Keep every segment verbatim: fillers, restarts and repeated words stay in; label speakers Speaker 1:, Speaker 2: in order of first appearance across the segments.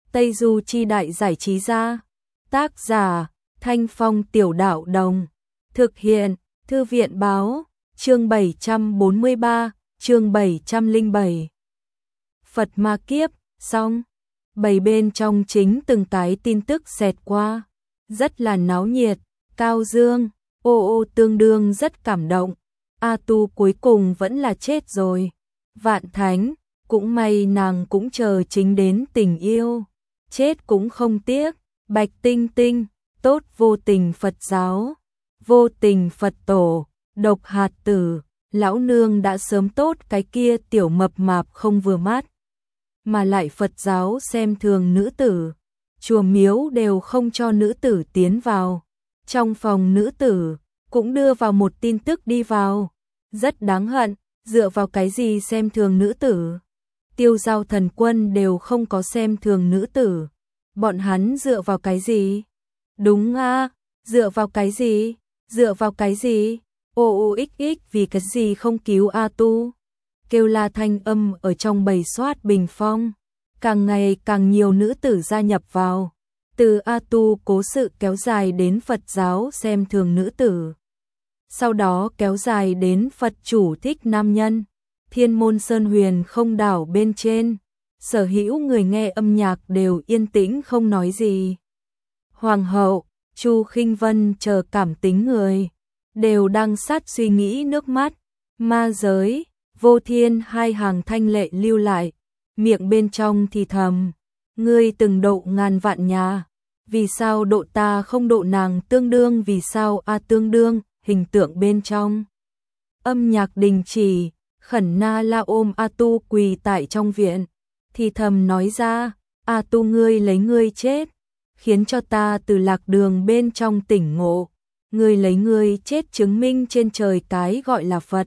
Speaker 1: Tây Du Chi Đại Giải Trí Gia. Tác giả Thanh Phong Tiểu Đạo Đồng. Thực hiện Thư viện Báo. Chương bảy trăm bốn mươi ba, chương bảy trăm lẻ bảy. Phật Ma Kiếp, xong. Bầy bên trong chính từng cái tin tức xẹt qua. Rất là náo nhiệt. Cao Dương, ô ô tương đương rất cảm động. A Tu cuối cùng vẫn là chết rồi. Vạn Thánh, cũng may nàng cũng chờ chính đến tình yêu. Chết cũng không tiếc. Bạch Tinh Tinh, tốt vô tình Phật giáo. Vô tình Phật tổ, độc hạt tử, lão nương đã sớm tốt cái kia tiểu mập mạp không vừa mắt. Mà lại Phật giáo xem thường nữ tử. Chùa miếu đều không cho nữ tử tiến vào. Trong phòng nữ tử, cũng đưa vào một tin tức đi vào. Rất đáng hận, dựa vào cái gì xem thường nữ tử. Tiêu Giao Thần Quân đều không có xem thường nữ tử. Bọn hắn dựa vào cái gì? Đúng a, dựa vào cái gì? Dựa vào cái gì? Ô ô ích ích vì cái gì không cứu A Tu? Kêu la thanh âm ở trong bầy soát bình phong. Càng ngày càng nhiều nữ tử gia nhập vào. Từ A Tu cố sự kéo dài đến Phật giáo xem thường nữ tử. Sau đó kéo dài đến Phật chủ thích nam nhân. Thiên môn Sơn Huyền không đảo bên trên. Sở hữu người nghe âm nhạc đều yên tĩnh không nói gì. Hoàng hậu, Chu Khinh Vân chờ cảm tính người. Đều đang sát suy nghĩ nước mắt. Ma giới, Vô Thiên hai hàng thanh lệ lưu lại. Miệng bên trong thì thầm. Ngươi từng độ ngàn vạn nhà. Vì sao độ ta không độ nàng tương đương vì sao a tương đương, hình tượng bên trong. Âm nhạc đình chỉ, Khẩn Na La ôm A Tu quỳ tại trong viện. Thì thầm nói ra, A Tu ngươi lấy ngươi chết, khiến cho ta từ lạc đường bên trong tỉnh ngộ. Ngươi lấy ngươi chết chứng minh trên trời cái gọi là Phật.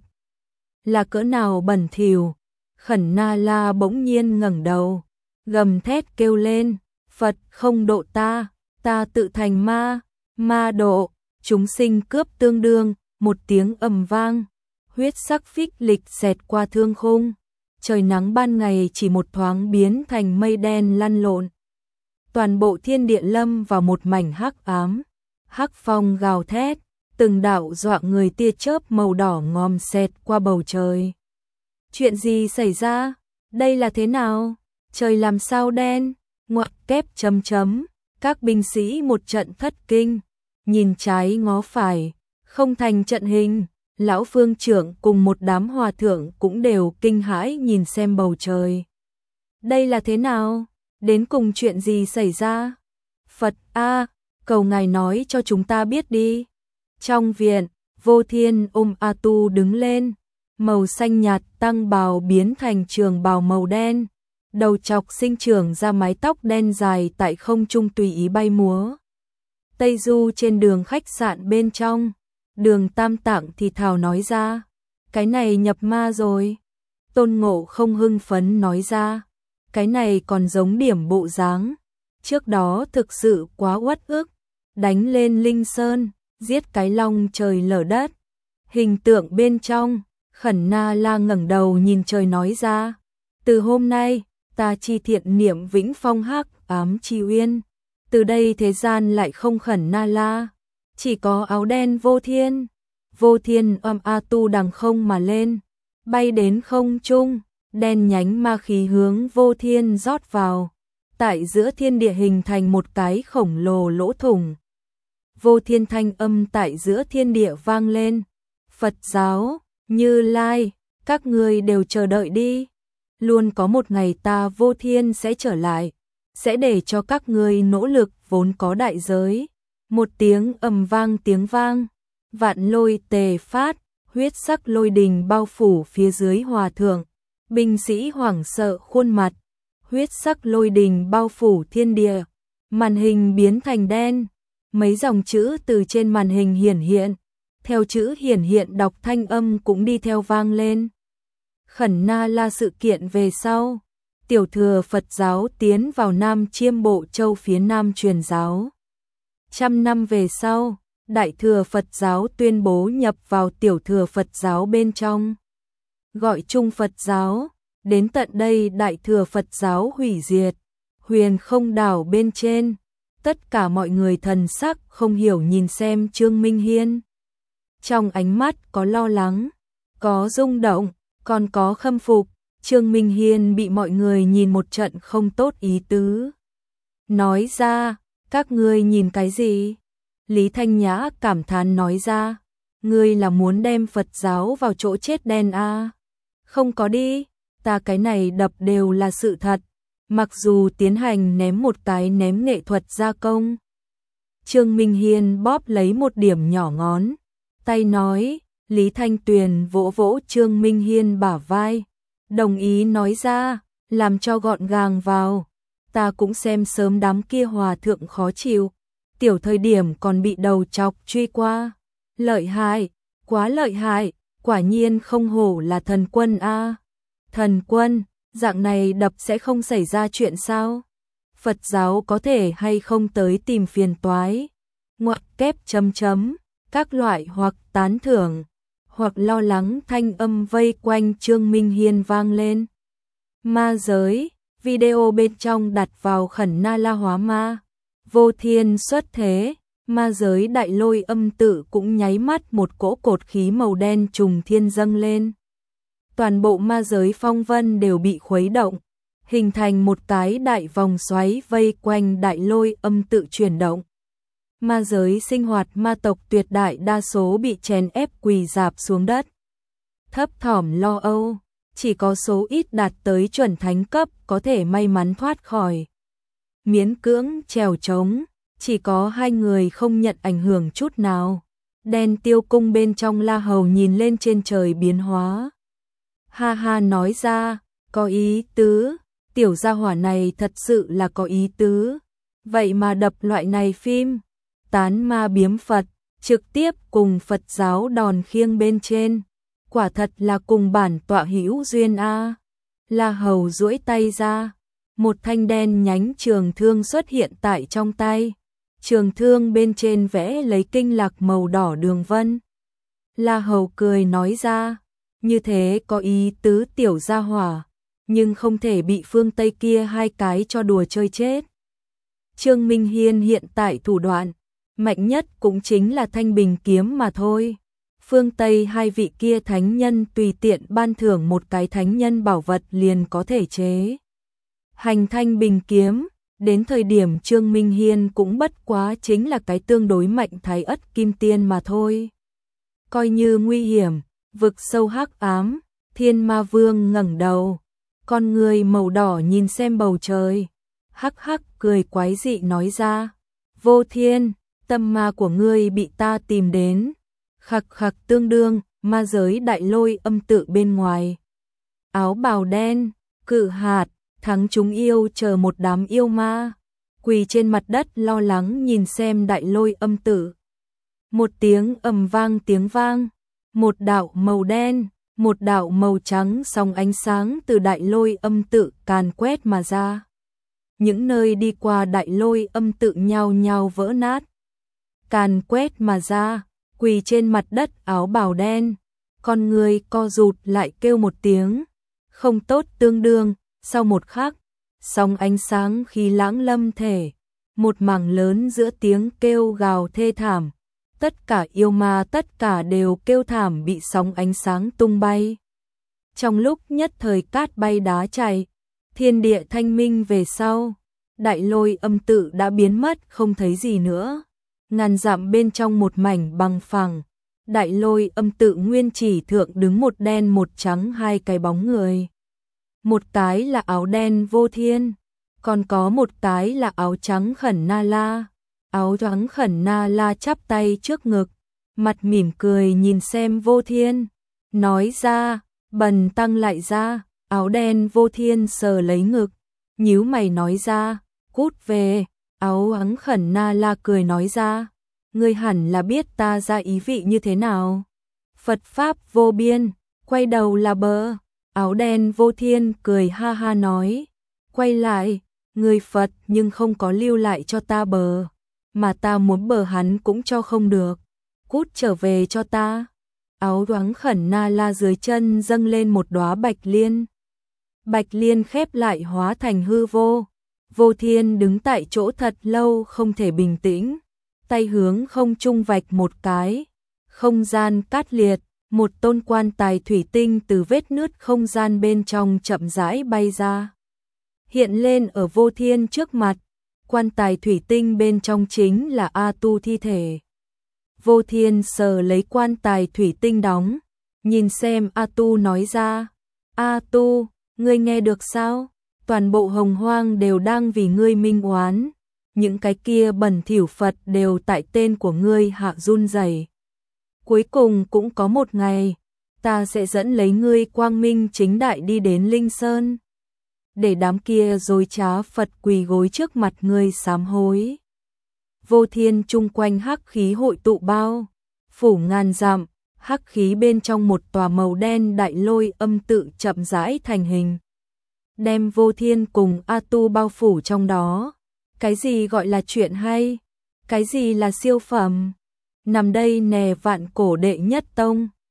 Speaker 1: Là cỡ nào bẩn thỉu. Khẩn Na La bỗng nhiên ngẩng đầu, gầm thét kêu lên, Phật không độ ta, ta tự thành ma, ma độ, chúng sinh cướp tương đương, một tiếng ầm vang, huyết sắc phích lịch xẹt qua thương khung, trời nắng ban ngày chỉ một thoáng biến thành mây đen lăn lộn. Toàn bộ thiên địa lâm vào một mảnh hắc ám, hắc phong gào thét, từng đạo dọa người tia chớp màu đỏ ngòm xẹt qua bầu trời. Chuyện gì xảy ra? Đây là thế nào? Trời làm sao đen? Ngoặc kép chấm chấm. Các binh sĩ một trận thất kinh. Nhìn trái ngó phải. Không thành trận hình. Lão phương trưởng cùng một đám hòa thượng cũng đều kinh hãi nhìn xem bầu trời. Đây là thế nào? Đến cùng chuyện gì xảy ra? Phật A, cầu ngài nói cho chúng ta biết đi. Trong viện, Vô Thiên ôm A Tu đứng lên. Màu xanh nhạt tăng bào biến thành trường bào màu đen, đầu chọc sinh trưởng ra mái tóc đen dài tại không trung tùy ý bay múa. Tây Du trên đường khách sạn bên trong, Đường Tam Tạng thì thào nói ra, cái này nhập ma rồi. Tôn Ngộ không hưng phấn nói ra, cái này còn giống điểm bộ dáng, trước đó thực sự quá uất ức, đánh lên Linh Sơn, giết cái long trời lở đất. Hình tượng bên trong, Khẩn Na La ngẩng đầu nhìn trời nói ra, từ hôm nay, ta chi thiện niệm vĩnh phong hắc ám chi uyên, từ đây thế gian lại không Khẩn Na La, chỉ có áo đen Vô Thiên. Vô Thiên ôm A Tu đằng không mà lên, bay đến không trung, đen nhánh ma khí hướng Vô Thiên rót vào, tại giữa thiên địa hình thành một cái khổng lồ lỗ thủng. Vô Thiên thanh âm tại giữa thiên địa vang lên, Phật giáo, Như Lai, các ngươi đều chờ đợi đi. Luôn có một ngày ta Vô Thiên sẽ trở lại, sẽ để cho các ngươi nỗ lực vốn có đại giới. Một tiếng ầm vang tiếng vang, vạn lôi tề phát, huyết sắc lôi đình bao phủ phía dưới hòa thượng. Binh sĩ hoảng sợ khuôn mặt, huyết sắc lôi đình bao phủ thiên địa. Màn hình biến thành đen, mấy dòng chữ từ trên màn hình hiển hiện. Theo chữ hiển hiện đọc thanh âm cũng đi theo vang lên. Khẩn Na La sự kiện về sau, tiểu thừa Phật giáo tiến vào Nam Chiêm Bộ Châu phía Nam truyền giáo. Trăm năm về sau, đại thừa Phật giáo tuyên bố nhập vào tiểu thừa Phật giáo bên trong. Gọi chung Phật giáo, đến tận đây đại thừa Phật giáo hủy diệt. Huyền không đảo bên trên, tất cả mọi người thần sắc không hiểu nhìn xem Trương Minh Hiên. Trong ánh mắt có lo lắng, có rung động, còn có khâm phục. Trương Minh Hiên bị mọi người nhìn một trận không tốt ý tứ. Nói ra, các ngươi nhìn cái gì? Lý Thanh Nhã cảm thán nói ra, ngươi là muốn đem Phật giáo vào chỗ chết đen à? Không có đi, ta cái này đập đều là sự thật, mặc dù tiến hành ném một cái ném nghệ thuật gia công. Trương Minh Hiên bóp lấy một điểm nhỏ ngón tay nói, Lý Thanh Tuyền vỗ vỗ Trương Minh Hiên bả vai, đồng ý nói ra, làm cho gọn gàng vào. Ta cũng xem sớm đám kia hòa thượng khó chịu, tiểu thời điểm còn bị đầu chọc truy qua. Lợi hại, quá lợi hại, quả nhiên không hổ là thần quân a. Thần quân, dạng này đập sẽ không xảy ra chuyện sao? Phật giáo có thể hay không tới tìm phiền toái? Ngoặc kép chấm chấm, các loại hoặc tán thưởng, hoặc lo lắng thanh âm vây quanh Trương Minh Hiên vang lên. Ma giới, video bên trong đặt vào khẩn na la hóa ma. Vô thiên xuất thế, ma giới đại lôi âm tự cũng nháy mắt một cỗ cột khí màu đen trùng thiên dâng lên. Toàn bộ ma giới phong vân đều bị khuấy động, hình thành một cái đại vòng xoáy vây quanh đại lôi âm tự chuyển động. Ma giới sinh hoạt ma tộc tuyệt đại đa số bị chèn ép quỳ rạp xuống đất. Thấp thỏm lo âu, chỉ có số ít đạt tới chuẩn thánh cấp có thể may mắn thoát khỏi. Miễn cưỡng trèo trống, chỉ có hai người không nhận ảnh hưởng chút nào. Đen tiêu cung bên trong La Hầu nhìn lên trên trời biến hóa. Ha ha nói ra, có ý tứ, tiểu gia hỏa này thật sự là có ý tứ. Vậy mà đập loại này phim, tán ma biếm Phật, trực tiếp cùng Phật giáo đòn khiêng bên trên. Quả thật là cùng bản tọa hữu duyên a. La Hầu duỗi tay ra, một thanh đen nhánh trường thương xuất hiện tại trong tay. Trường thương bên trên vẽ lấy kinh lạc màu đỏ đường vân. La Hầu cười nói ra, như thế có ý tứ tiểu gia hỏa, nhưng không thể bị phương Tây kia hai cái cho đùa chơi chết. Trương Minh Hiên hiện tại thủ đoạn mạnh nhất cũng chính là thanh bình kiếm mà thôi. Phương Tây hai vị kia thánh nhân tùy tiện ban thưởng một cái thánh nhân bảo vật liền có thể chế hành thanh bình kiếm. Đến thời điểm Trương Minh Hiên cũng bất quá chính là cái tương đối mạnh thái ất kim tiên mà thôi. Coi như nguy hiểm, vực sâu hắc ám, Thiên Ma Vương ngẩng đầu, con người màu đỏ nhìn xem bầu trời, hắc hắc cười quái dị nói ra, Vô Thiên, tâm ma của ngươi bị ta tìm đến. Khặc khặc tương đương, ma giới đại lôi âm tự bên ngoài. Áo bào đen, cự hạt, thắng chúng yêu chờ một đám yêu ma, quỳ trên mặt đất lo lắng nhìn xem đại lôi âm tự. Một tiếng ầm vang tiếng vang, một đạo màu đen, một đạo màu trắng song ánh sáng từ đại lôi âm tự càn quét mà ra. Những nơi đi qua đại lôi âm tự nhao nhao vỡ nát. Càn quét mà ra, quỳ trên mặt đất áo bào đen, con người co rụt lại kêu một tiếng, không tốt tương đương. Sau một khắc, sóng ánh sáng khí lãng lâm thể, một mảng lớn giữa tiếng kêu gào thê thảm, tất cả yêu ma tất cả đều kêu thảm bị sóng ánh sáng tung bay. Trong lúc nhất thời cát bay đá chạy, thiên địa thanh minh về sau, đại lôi âm tự đã biến mất không thấy gì nữa. Ngàn dặm bên trong một mảnh bằng phẳng, đại lôi âm tự nguyên chỉ thượng đứng một đen một trắng hai cái bóng người. Một cái là áo đen Vô Thiên, còn có một cái là áo trắng Khẩn Na La. Áo trắng Khẩn Na La chắp tay trước ngực, mặt mỉm cười nhìn xem Vô Thiên, nói ra, bần tăng lại ra. Áo đen Vô Thiên sờ lấy ngực, nhíu mày nói ra, cút về. Áo trắng Khẩn Na La cười nói ra, ngươi hẳn là biết ta ra ý vị như thế nào. Phật pháp vô biên, quay đầu là bờ. Áo đen Vô Thiên cười ha ha nói, quay lại, người Phật nhưng không có lưu lại cho ta bờ, mà ta muốn bờ hắn cũng cho không được, cút trở về cho ta. Áo trắng Khẩn Na La dưới chân dâng lên một đóa bạch liên. Bạch liên khép lại hóa thành hư vô, Vô Thiên đứng tại chỗ thật lâu không thể bình tĩnh, tay hướng không trung vạch một cái, không gian cát liệt, một tôn quan tài thủy tinh từ vết nứt không gian bên trong chậm rãi bay ra. Hiện lên ở Vô Thiên trước mặt, quan tài thủy tinh bên trong chính là A Tu thi thể. Vô Thiên sờ lấy quan tài thủy tinh đóng, nhìn xem A Tu nói ra, A Tu, ngươi nghe được sao? Toàn bộ hồng hoang đều đang vì ngươi minh oán, những cái kia bẩn thỉu Phật đều tại tên của ngươi hạ run rẩy. Cuối cùng cũng có một ngày, ta sẽ dẫn lấy ngươi quang minh chính đại đi đến Linh Sơn, để đám kia dối trá Phật quỳ gối trước mặt ngươi sám hối. Vô Thiên chung quanh hắc khí hội tụ bao, phủ ngàn dặm, hắc khí bên trong một tòa màu đen đại lôi âm tự chậm rãi thành hình. Đem Vô Thiên cùng A Tu bao phủ trong đó. Cái gì gọi là chuyện hay? Cái gì là siêu phẩm? Nằm đây nè vạn cổ đệ nhất tông.